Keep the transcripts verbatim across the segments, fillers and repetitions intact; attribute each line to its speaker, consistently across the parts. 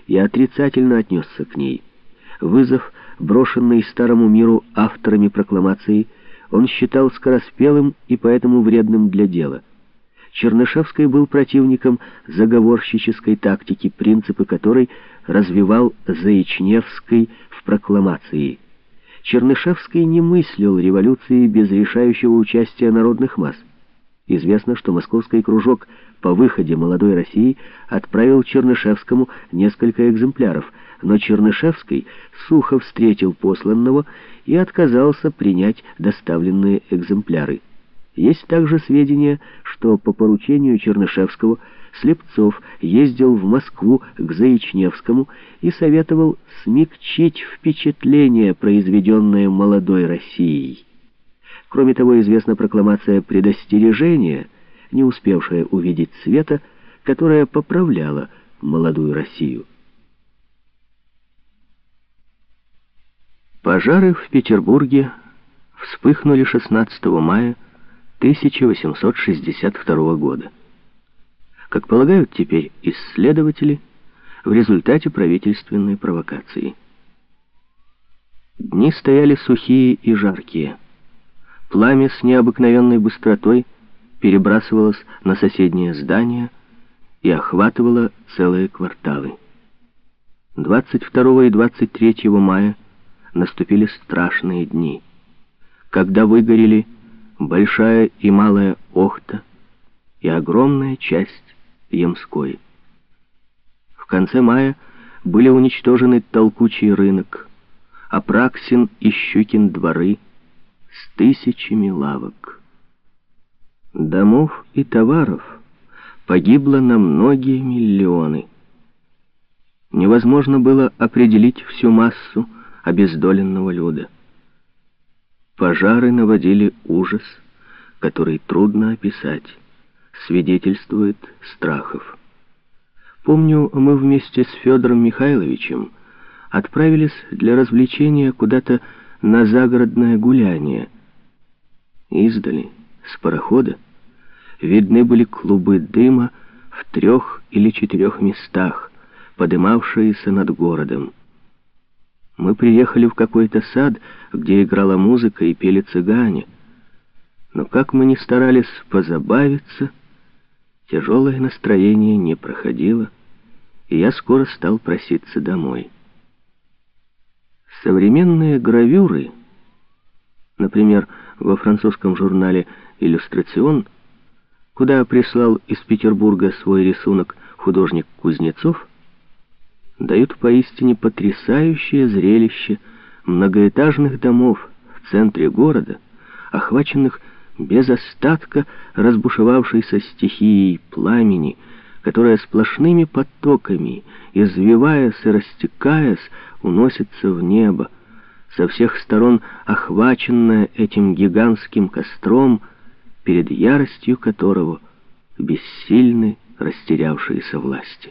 Speaker 1: и отрицательно отнесся к ней. Вызов, брошенный старому миру авторами прокламации, он считал скороспелым и поэтому вредным для дела. Чернышевский был противником заговорщической тактики, принципы которой развивал Заичневский в прокламации. Чернышевский не мыслил революции без решающего участия народных масс. Известно, что московский кружок по выходе «Молодой России» отправил Чернышевскому несколько экземпляров, но Чернышевский сухо встретил посланного и отказался принять доставленные экземпляры. Есть также сведения, что по поручению Чернышевского Слепцов ездил в Москву к Заичневскому и советовал смягчить впечатление, произведенное «Молодой Россией». Кроме того, известна прокламация предостережения, не успевшая увидеть света, которая поправляла «Молодую Россию». Пожары в Петербурге вспыхнули шестнадцатого мая тысяча восемьсот шестьдесят второго года. Как полагают теперь исследователи, в результате правительственной провокации. Дни стояли сухие и жаркие. Пламя с необыкновенной быстротой перебрасывалось на соседние здания и охватывало целые кварталы. двадцать второго и двадцать третьего мая наступили страшные дни, когда выгорели Большая и Малая Охта и огромная часть Ямской. В конце мая были уничтожены Толкучий рынок, Апраксин и Щукин дворы с тысячами лавок. Домов и товаров погибло на многие миллионы. Невозможно было определить всю массу обездоленного люда. Пожары наводили ужас, который трудно описать, свидетельствует страхов. Помню, мы вместе с Федором Михайловичем отправились для развлечения куда-то на загородное гуляние. Издали, с парохода, видны были клубы дыма в трех или четырех местах, подымавшиеся над городом. Мы приехали в какой-то сад, где играла музыка и пели цыгане. Но как мы ни старались позабавиться, тяжелое настроение не проходило, и я скоро стал проситься домой. Современные гравюры, например, во французском журнале «Иллюстрацион», куда прислал из Петербурга свой рисунок художник Кузнецов, дают поистине потрясающее зрелище многоэтажных домов в центре города, охваченных без остатка разбушевавшейся стихией пламени, которая сплошными потоками, извиваясь и растекаясь, уносится в небо, со всех сторон охваченная этим гигантским костром, перед яростью которого бессильны растерявшиеся власти.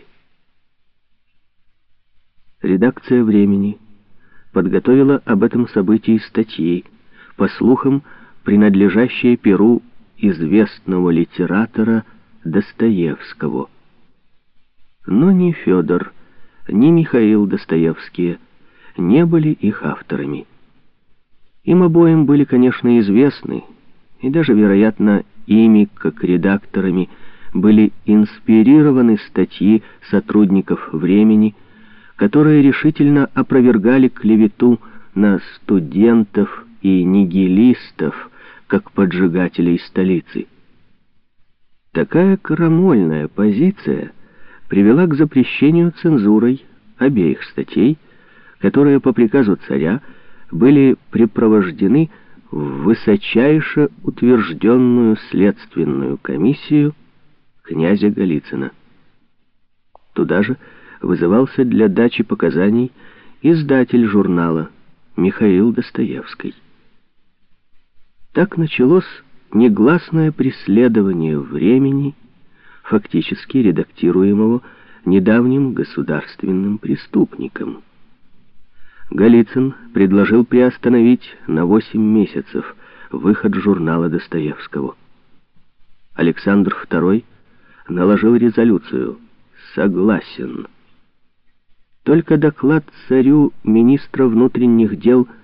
Speaker 1: Редакция «Времени» подготовила об этом событии статьи, по слухам, принадлежащие перу известного литератора Достоевского. Но ни Федор, ни Михаил Достоевские не были их авторами. Им обоим были, конечно, известны, и даже, вероятно, ими, как редакторами, были инспирированы статьи сотрудников «Времени», которые решительно опровергали клевету на студентов и нигилистов, как поджигателей столицы. Такая крамольная позиция привела к запрещению цензурой обеих статей, которые по приказу царя были припровождены в высочайше утвержденную следственную комиссию князя Голицына. Туда же вызывался для дачи показаний издатель журнала Михаил Достоевский. Так началось негласное преследование «Времени», фактически редактируемого недавним государственным преступником. Голицын предложил приостановить на восемь месяцев выход журнала Достоевского. Александр второй наложил резолюцию «Согласен». Только доклад царю министра внутренних дел